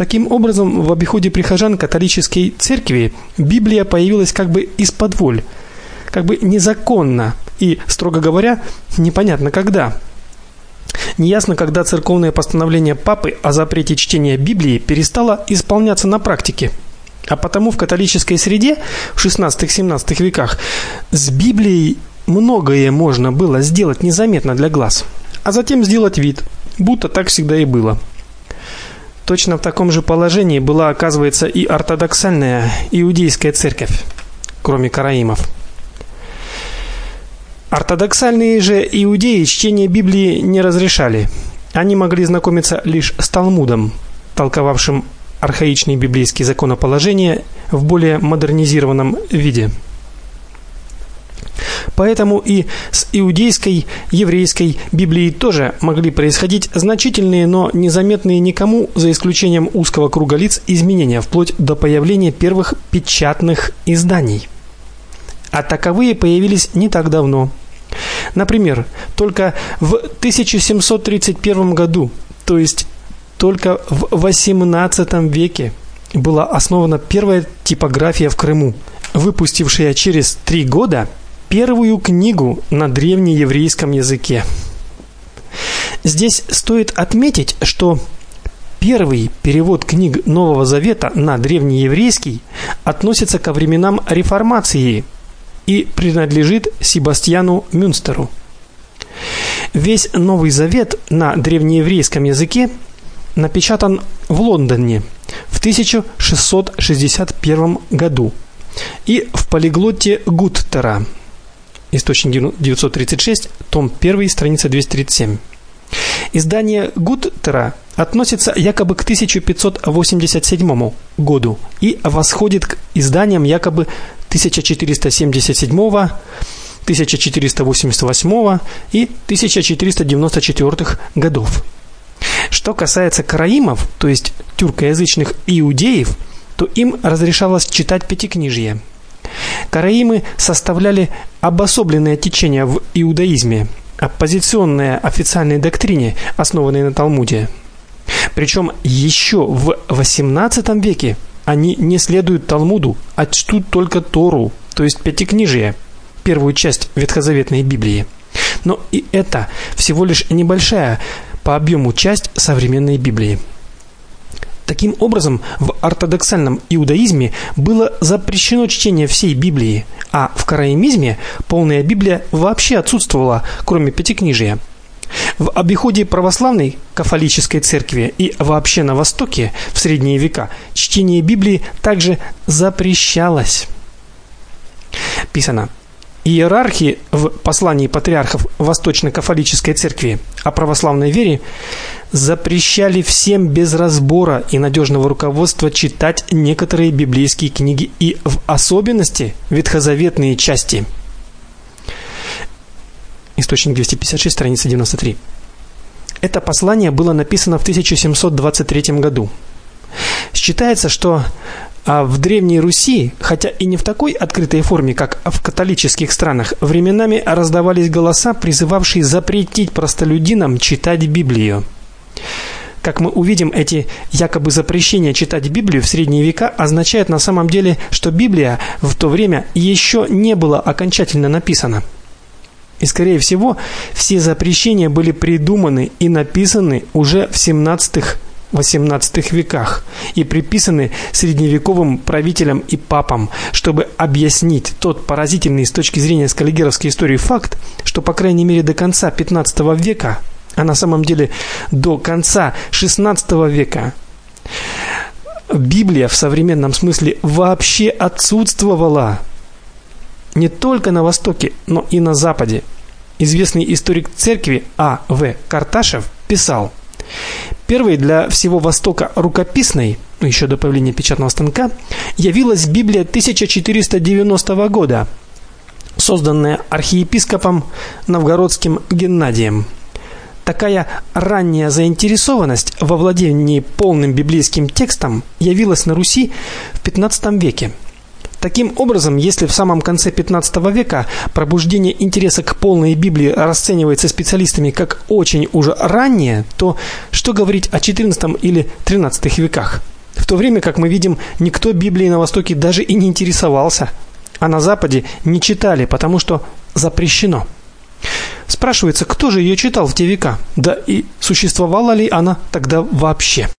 Таким образом, в обиходе прихожан католической церкви Библия появилась как бы исподволь, как бы незаконно и, строго говоря, непонятно когда. Неясно, когда церковное постановление папы о запрете чтения Библии перестало исполняться на практике. А потому в католической среде в XVI-XVII веках с Библией многое можно было сделать незаметно для глаз, а затем сделать вид, будто так всегда и было. Точно в таком же положении была, оказывается, и ортодоксальная иудейская церковь, кроме караимов. Ортодоксальные же иудеи чтение Библии не разрешали. Они могли знакомиться лишь с Талмудом, толковавшим архаичные библейские законоположения в более модернизированном виде. Поэтому и с иудейской, еврейской Библией тоже могли происходить значительные, но незаметные никому, за исключением узкого круга лиц, изменения, вплоть до появления первых печатных изданий. А таковые появились не так давно. Например, только в 1731 году, то есть только в XVIII веке, была основана первая типография в Крыму, выпустившая через 3 года первую книгу на древнееврейском языке. Здесь стоит отметить, что первый перевод книг Нового Завета на древнееврейский относится ко временам Реформации и принадлежит Себастьяну Мюнстеру. Весь Новый Завет на древнееврейском языке напечатан в Лондоне в 1661 году и в полиглотте Гуттера. Источник 936, том 1, страница 237. Издание Гуттера относится якобы к 1587 году и восходит к изданиям якобы 1477, 1488 и 1494 годов. Что касается караимов, то есть тюркоязычных иудеев, то им разрешалось читать пятикнижие. Караимы составляли обособленное течение в иудаизме, оппозиционное официальной доктрине, основанной на Талмуде. Причем еще в XVIII веке они не следуют Талмуду, а чтут только Тору, то есть пятикнижие, первую часть ветхозаветной Библии. Но и это всего лишь небольшая по объему часть современной Библии. Таким образом, в ортодоксальном иудаизме было запрещено чтение всей Библии, а в караимизме полная Библия вообще отсутствовала, кроме пятикнижия. В обиходе православной католической церкви и вообще на Востоке в средние века чтение Библии также запрещалось. Писано: иерархи в послании патриархов Восточно-католической церкви о православной вере запрещали всем без разбора и надежного руководства читать некоторые библейские книги и в особенности ветхозаветные части. Источник 256, страница 93. Это послание было написано в 1723 году. Считается, что в Древней Руси, хотя и не в такой открытой форме, как в католических странах, временами раздавались голоса, призывавшие запретить простолюдинам читать Библию. Как мы увидим, эти якобы запрещения читать Библию в средние века означают на самом деле, что Библия в то время еще не была окончательно написана. И, скорее всего, все запрещения были придуманы и написаны уже в 17-18 веках и приписаны средневековым правителям и папам, чтобы объяснить тот поразительный с точки зрения скаллигеровской истории факт, что, по крайней мере, до конца 15 века, а на самом деле до конца 16 века, Библия в современном смысле вообще отсутствовала. Не только на Востоке, но и на Западе. Известный историк церкви А.В. Карташев писал: первой для всего Востока рукописной, еще до появления печатного станка, явилась Библия 1490 года, созданная архиепископом новгородским Геннадием. Такая ранняя заинтересованность во владении полным библейским текстом явилась на Руси в 15 веке. Таким образом, если в самом конце 15 века пробуждение интереса к полной Библии расценивается специалистами как очень уже раннее, то что говорить о 14 или 13 веках? то время, как мы видим, никто Библией на Востоке даже и не интересовался, а на Западе не читали, потому что запрещено. Спрашивается, кто же ее читал в те века? Да и существовала ли она тогда вообще?